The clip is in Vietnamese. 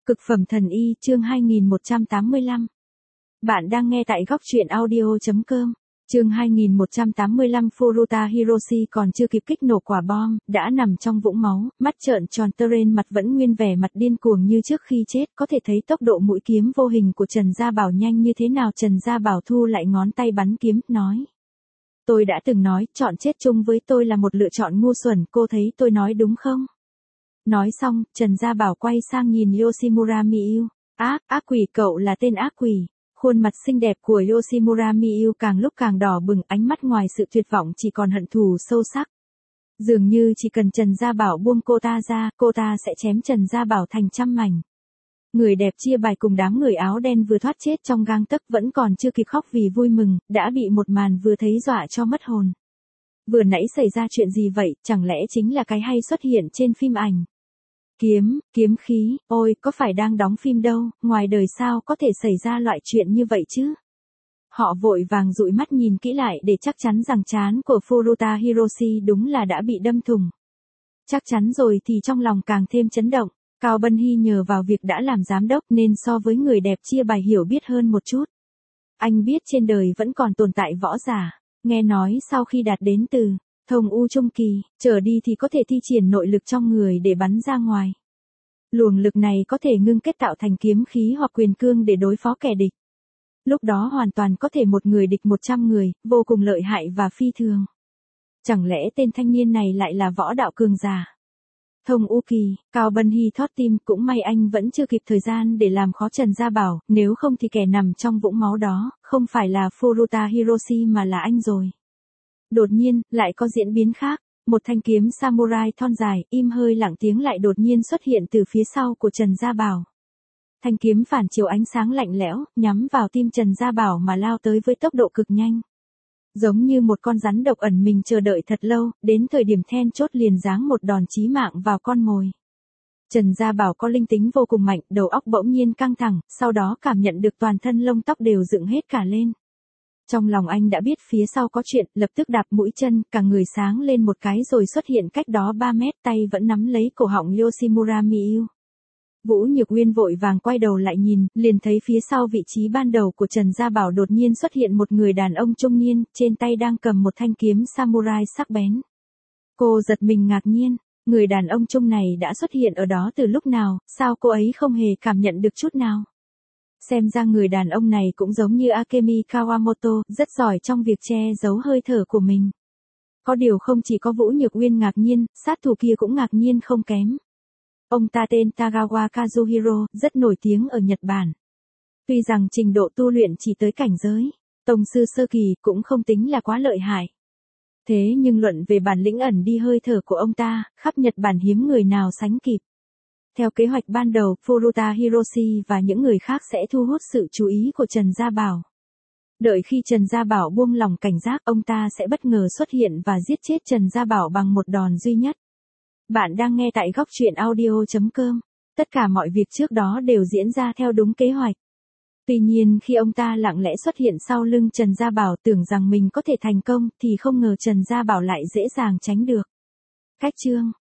Cực phẩm thần y chương 2185. Bạn đang nghe tại góc truyện audio.com. Chương 2185. Furuta Hiroshi còn chưa kịp kích nổ quả bom, đã nằm trong vũng máu, mắt trợn tròn, trên mặt vẫn nguyên vẻ mặt điên cuồng như trước khi chết, có thể thấy tốc độ mũi kiếm vô hình của Trần Gia Bảo nhanh như thế nào. Trần Gia Bảo thu lại ngón tay bắn kiếm, nói: "Tôi đã từng nói, chọn chết chung với tôi là một lựa chọn ngu xuẩn, cô thấy tôi nói đúng không?" Nói xong, Trần Gia Bảo quay sang nhìn Yoshimura Miyu. Ác quỷ, cậu là tên ác quỷ. Khuôn mặt xinh đẹp của Yoshimura Miyu càng lúc càng đỏ bừng, ánh mắt ngoài sự tuyệt vọng chỉ còn hận thù sâu sắc. Dường như chỉ cần Trần Gia Bảo buông cô ta ra, cô ta sẽ chém Trần Gia Bảo thành trăm mảnh. Người đẹp chia bài cùng đám người áo đen vừa thoát chết trong gang tấc, vẫn còn chưa kịp khóc vì vui mừng, đã bị một màn vừa thấy dọa cho mất hồn. Vừa nãy xảy ra chuyện gì vậy, chẳng lẽ chính là cái hay xuất hiện trên phim ảnh? Kiếm khí, ôi, có phải đang đóng phim đâu, ngoài đời sao có thể xảy ra loại chuyện như vậy chứ? Họ vội vàng dụi mắt nhìn kỹ lại để chắc chắn rằng trán của Furuta Hiroshi đúng là đã bị đâm thủng. Chắc chắn rồi thì trong lòng càng thêm chấn động. Cao Bân Hy nhờ vào việc đã làm giám đốc nên so với người đẹp chia bài hiểu biết hơn một chút. Anh biết trên đời vẫn còn tồn tại võ giả, nghe nói sau khi đạt đến từ Thông U Trung Kỳ, trở đi thì có thể thi triển nội lực trong người để bắn ra ngoài. Luồng lực này có thể ngưng kết tạo thành kiếm khí hoặc quyền cương để đối phó kẻ địch. Lúc đó hoàn toàn có thể một người địch 100 người, vô cùng lợi hại và phi thường. Chẳng lẽ tên thanh niên này lại là võ đạo cường giả? Thông U Kỳ, Cao Bân Hy thót tim, cũng may anh vẫn chưa kịp thời gian để làm khó Trần Gia Bảo, nếu không thì kẻ nằm trong vũng máu đó, không phải là Furuta Hiroshi mà là anh rồi. Đột nhiên, lại có diễn biến khác, một thanh kiếm samurai thon dài, im hơi lặng tiếng lại đột nhiên xuất hiện từ phía sau của Trần Gia Bảo. Thanh kiếm phản chiếu ánh sáng lạnh lẽo, nhắm vào tim Trần Gia Bảo mà lao tới với tốc độ cực nhanh. Giống như một con rắn độc ẩn mình chờ đợi thật lâu, đến thời điểm then chốt liền giáng một đòn chí mạng vào con mồi. Trần Gia Bảo có linh tính vô cùng mạnh, đầu óc bỗng nhiên căng thẳng, sau đó cảm nhận được toàn thân lông tóc đều dựng hết cả lên. Trong lòng anh đã biết phía sau có chuyện, lập tức đạp mũi chân, cả người sáng lên một cái rồi xuất hiện cách đó 3 mét, tay vẫn nắm lấy cổ họng Yoshimura Miyu. Vũ Nhược Uyên vội vàng quay đầu lại nhìn, liền thấy phía sau vị trí ban đầu của Trần Gia Bảo đột nhiên xuất hiện một người đàn ông trung niên, trên tay đang cầm một thanh kiếm samurai sắc bén. Cô giật mình ngạc nhiên, người đàn ông trung này đã xuất hiện ở đó từ lúc nào, sao cô ấy không hề cảm nhận được chút nào? Xem ra người đàn ông này cũng giống như Akemi Kawamoto, rất giỏi trong việc che giấu hơi thở của mình. Có điều không chỉ có Vũ Nhược Uyên ngạc nhiên, sát thủ kia cũng ngạc nhiên không kém. Ông ta tên Tagawa Kazuhiro, rất nổi tiếng ở Nhật Bản. Tuy rằng trình độ tu luyện chỉ tới cảnh giới tông sư sơ kỳ, cũng không tính là quá lợi hại. Thế nhưng luận về bản lĩnh ẩn đi hơi thở của ông ta, khắp Nhật Bản hiếm người nào sánh kịp. Theo kế hoạch ban đầu, Furuta Hiroshi và những người khác sẽ thu hút sự chú ý của Trần Gia Bảo. Đợi khi Trần Gia Bảo buông lỏng cảnh giác, ông ta sẽ bất ngờ xuất hiện và giết chết Trần Gia Bảo bằng một đòn duy nhất. Bạn đang nghe tại góc truyện audio.com. Tất cả mọi việc trước đó đều diễn ra theo đúng kế hoạch. Tuy nhiên khi ông ta lặng lẽ xuất hiện sau lưng Trần Gia Bảo tưởng rằng mình có thể thành công, thì không ngờ Trần Gia Bảo lại dễ dàng tránh được. Cách chương